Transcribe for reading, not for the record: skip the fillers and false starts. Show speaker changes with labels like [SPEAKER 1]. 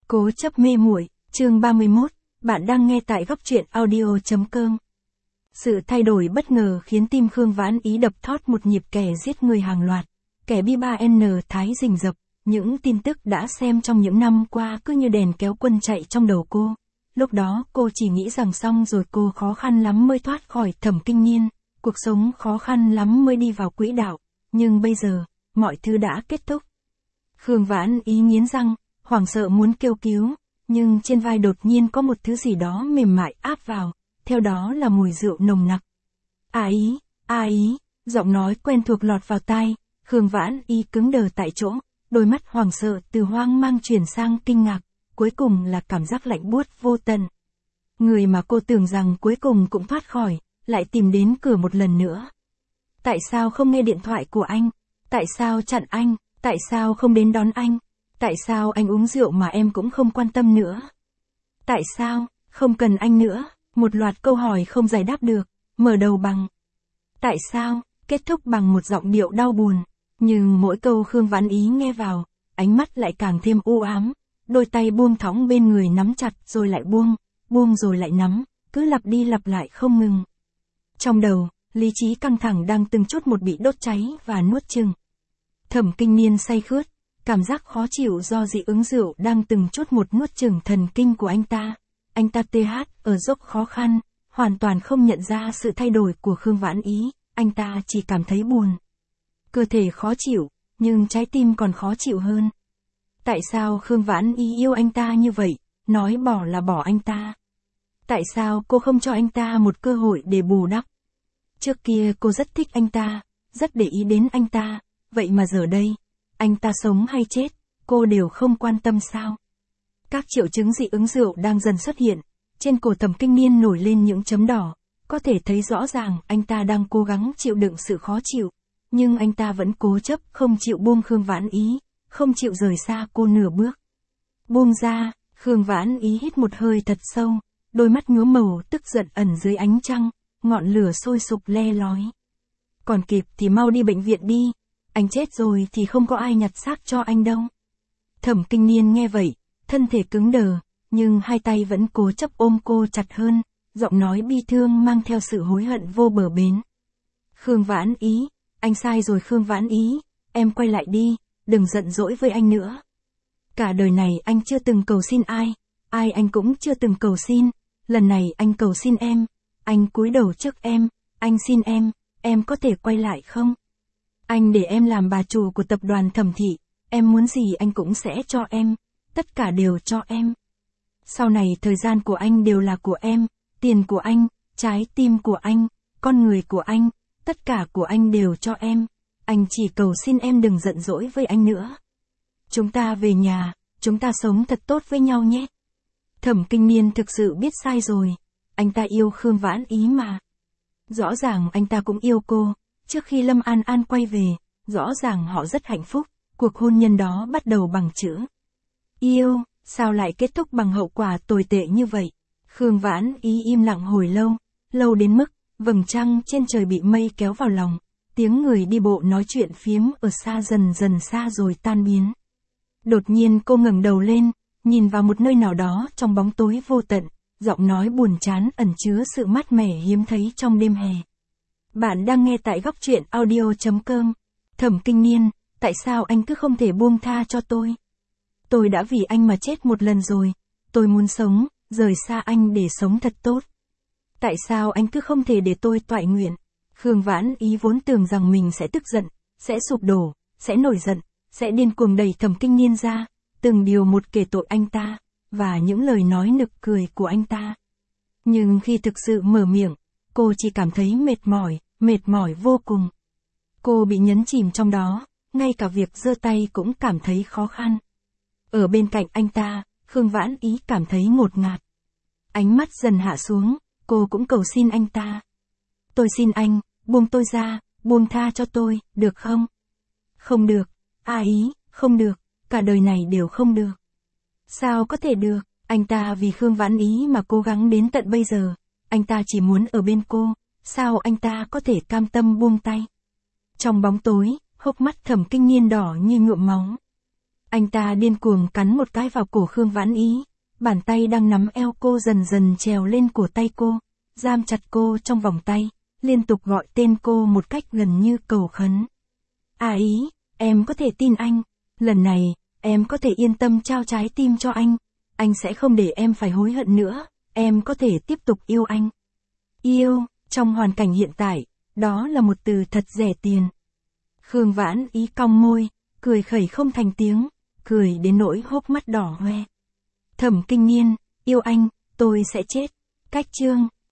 [SPEAKER 1] Cố chấp mê muội, chương 31, bạn đang nghe tại góc truyện audio.com. Sự thay đổi bất ngờ khiến tim Khương Vãn Ý đập thót một nhịp. Kẻ giết người hàng loạt, kẻ bi 3N Thái rình rập, những tin tức đã xem trong những năm qua cứ như đèn kéo quân chạy trong đầu cô. Lúc đó cô chỉ nghĩ rằng xong rồi, cô khó khăn lắm mới thoát khỏi Thẩm Kinh Niên, cuộc sống khó khăn lắm mới đi vào quỹ đạo, nhưng bây giờ, mọi thứ đã kết thúc. Khương Vãn Ý nghiến răng, hoảng sợ muốn kêu cứu, nhưng trên vai đột nhiên có một thứ gì đó mềm mại áp vào, theo đó là mùi rượu nồng nặc. A Ý, giọng nói quen thuộc lọt vào tai, Khương Vãn Ý cứng đờ tại chỗ, đôi mắt hoảng sợ từ hoang mang chuyển sang kinh ngạc, cuối cùng là cảm giác lạnh buốt vô tận. Người mà cô tưởng rằng cuối cùng cũng thoát khỏi, lại tìm đến cửa một lần nữa. Tại sao không nghe điện thoại của anh? Tại sao chặn anh? Tại sao không đến đón anh? Tại sao anh uống rượu mà em cũng không quan tâm nữa? Tại sao, không cần anh nữa? Một loạt câu hỏi không giải đáp được, mở đầu bằng tại sao, kết thúc bằng một giọng điệu đau buồn. Nhưng mỗi câu Khương Vãn Ý nghe vào, ánh mắt lại càng thêm u ám, đôi tay buông thõng bên người nắm chặt rồi lại buông rồi lại nắm, cứ lặp đi lặp lại không ngừng. Trong đầu, lý trí căng thẳng đang từng chút một bị đốt cháy và nuốt chửng. Thẩm Kinh Niên say khướt, cảm giác khó chịu do dị ứng rượu đang từng chút một nuốt chửng thần kinh của anh ta. Anh ta ở dốc khó khăn, hoàn toàn không nhận ra sự thay đổi của Khương Vãn Ý, anh ta chỉ cảm thấy buồn. Cơ thể khó chịu, nhưng trái tim còn khó chịu hơn. Tại sao Khương Vãn Ý yêu anh ta như vậy, nói bỏ là bỏ anh ta? Tại sao cô không cho anh ta một cơ hội để bù đắp? Trước kia cô rất thích anh ta, rất để ý đến anh ta, vậy mà giờ đây, anh ta sống hay chết, cô đều không quan tâm sao? Các triệu chứng dị ứng rượu đang dần xuất hiện, trên cổ Thẩm Kinh Niên nổi lên những chấm đỏ, có thể thấy rõ ràng anh ta đang cố gắng chịu đựng sự khó chịu, nhưng anh ta vẫn cố chấp không chịu buông Khương Vãn Ý, không chịu rời xa cô nửa bước. Buông ra, Khương Vãn Ý hít một hơi thật sâu, đôi mắt nhuốm màu tức giận ẩn dưới ánh trăng, ngọn lửa sôi sục le lói. Còn kịp thì mau đi bệnh viện đi, anh chết rồi thì không có ai nhặt xác cho anh đâu. Thẩm Kinh Niên nghe vậy, thân thể cứng đờ, nhưng hai tay vẫn cố chấp ôm cô chặt hơn, giọng nói bi thương mang theo sự hối hận vô bờ bến. Khương Vãn Ý, anh sai rồi Khương Vãn Ý, em quay lại đi, đừng giận dỗi với anh nữa. Cả đời này anh chưa từng cầu xin ai anh cũng chưa từng cầu xin, lần này anh cầu xin em, anh cúi đầu trước em, anh xin em có thể quay lại không? Anh để em làm bà chủ của tập đoàn Thẩm thị, em muốn gì anh cũng sẽ cho em, tất cả đều cho em. Sau này thời gian của anh đều là của em, tiền của anh, trái tim của anh, con người của anh, tất cả của anh đều cho em, anh chỉ cầu xin em đừng giận dỗi với anh nữa. Chúng ta về nhà, chúng ta sống thật tốt với nhau nhé. Thẩm Kinh Niên thực sự biết sai rồi, anh ta yêu Khương Vãn Ý mà. Rõ ràng anh ta cũng yêu cô, trước khi Lâm An An quay về, rõ ràng họ rất hạnh phúc, cuộc hôn nhân đó bắt đầu bằng chữ yêu, sao lại kết thúc bằng hậu quả tồi tệ như vậy? Khương Vãn Ý im lặng hồi lâu đến mức, vầng trăng trên trời bị mây kéo vào lòng, tiếng người đi bộ nói chuyện phiếm ở xa dần xa rồi tan biến. Đột nhiên cô ngẩng đầu lên, nhìn vào một nơi nào đó trong bóng tối vô tận, giọng nói buồn chán ẩn chứa sự mát mẻ hiếm thấy trong đêm hè. Bạn đang nghe tại góc truyện audio.com. Thẩm Kinh Niên, tại sao anh cứ không thể buông tha cho tôi? Tôi đã vì anh mà chết một lần rồi, tôi muốn sống, rời xa anh để sống thật tốt. Tại sao anh cứ không thể để tôi toại nguyện? Khương Vãn Ý vốn tưởng rằng mình sẽ tức giận, sẽ sụp đổ, sẽ nổi giận, sẽ điên cuồng đẩy Thẩm Kinh Niên ra, từng điều một kể tội anh ta, và những lời nói nực cười của anh ta. Nhưng khi thực sự mở miệng, cô chỉ cảm thấy mệt mỏi vô cùng. Cô bị nhấn chìm trong đó, ngay cả việc giơ tay cũng cảm thấy khó khăn. Ở bên cạnh anh ta, Khương Vãn Ý cảm thấy ngột ngạt. Ánh mắt dần hạ xuống, cô cũng cầu xin anh ta. Tôi xin anh, buông tôi ra, buông tha cho tôi, được không? Không được, Ý, không được, cả đời này đều không được. Sao có thể được, anh ta vì Khương Vãn Ý mà cố gắng đến tận bây giờ, anh ta chỉ muốn ở bên cô, sao anh ta có thể cam tâm buông tay? Trong bóng tối, hốc mắt Thẩm Kinh Niên đỏ như nhuộm máu. Anh ta điên cuồng cắn một cái vào cổ Khương Vãn Ý. Bàn tay đang nắm eo cô dần dần trèo lên cổ tay cô, giam chặt cô trong vòng tay, liên tục gọi tên cô một cách gần như cầu khấn. À Ý, em có thể tin anh. Lần này, em có thể yên tâm trao trái tim cho anh sẽ không để em phải hối hận nữa, em có thể tiếp tục yêu anh. Yêu, trong hoàn cảnh hiện tại, đó là một từ thật rẻ tiền. Khương Vãn Ý cong môi, cười khẩy không thành tiếng, cười đến nỗi hốc mắt đỏ hoe. Thẩm Kinh Nhiên, yêu anh, tôi sẽ chết. Cách chương